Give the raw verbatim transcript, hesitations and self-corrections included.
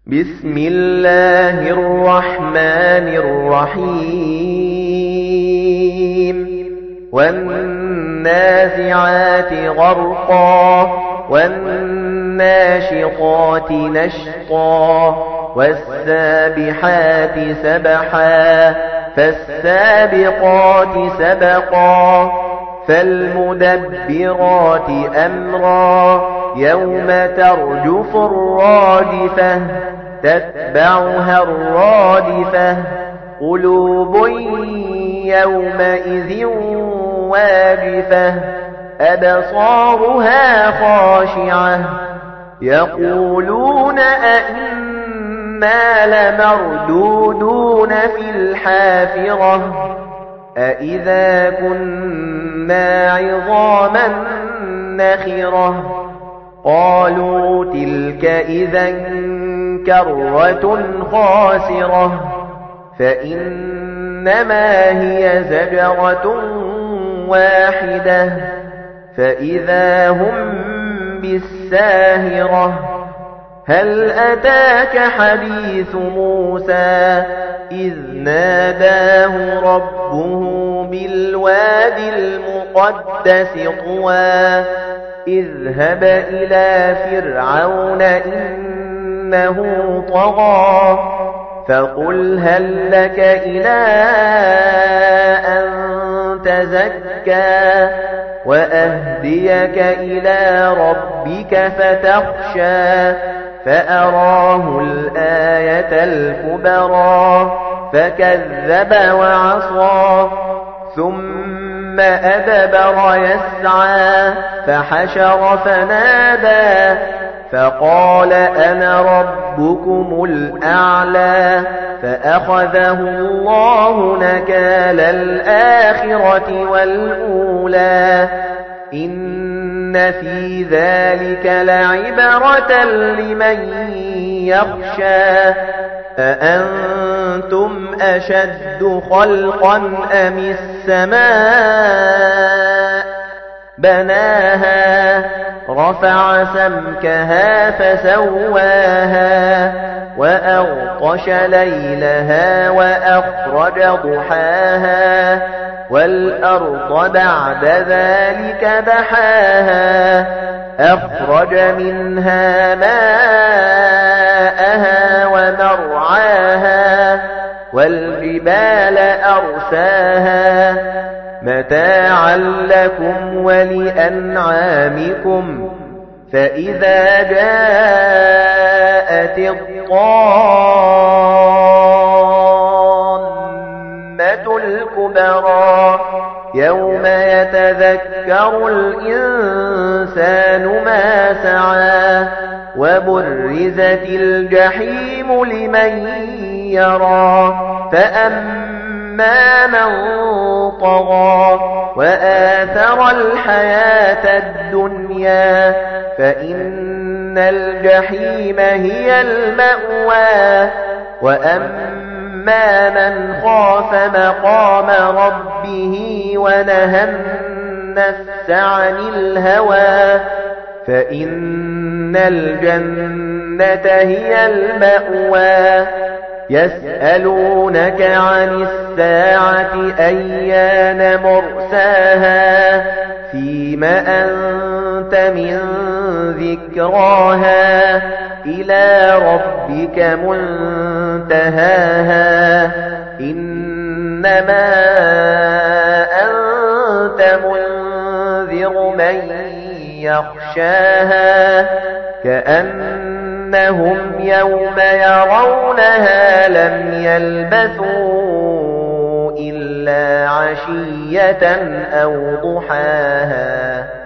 بسم الله الرحمن الرحيم والنازعات غرقا والناشطات نشطا والسابحات سبحا فالسابقات سبقا فالمدبرات أمرا يوم ترجف الراجفة تتبعها الرادفة قلوب يومئذ واجفة أبصارها خاشعة يقولون أئنا لمردودون في الحافرة أئذا كنا عظاما نخرة قالوا تلك إذا كرة خاسرة فإنما هي زجرة واحدة فإذا هم بالساهرة هل أتاك حديث موسى إذ ناداه ربه بالوادي المقدس طوى اذهب إلى فرعون إنه طغى فقل هل لك إلى أن تزكى وأهديك إلى ربك فتخشى فأراه الآية الكبرى فكذب وعصى ثم أدبر يسعى فحشر فنادى فقال أنا ربكم الأعلى فأخذه الله نكال الآخرة والأولى إن في ذلك لعبرة لمن يخشى أأنتم أشد خلقا أم السماء بناها رفع سمكها فسواها وأغطش ليلها وأخرج ضحاها والأرض بعد ذلك دحاها أخرج منها ماءها ومرعاها والجبال أرساها متاعا لكم ولأنعامكم فإذا جاءت الطامة الكبرى يوم يتذكر الإنسان ما سعى وبرزت الجحيم لمن يرى فأما من طغى وآثر الحياة الدنيا فإن الجحيم هي المأوى وأما من خاف مقام ربه ونهى النفس عن الهوى فإن الجنة هي المأوى يسألونك عن الساعة أيان مرساها فيم أنت من ذكراها إلى ربك منتهاها إنما أنت منذر من يخشاها كأنهم يوم يرونها لم يلبثوا إلا عشية أو ضحاها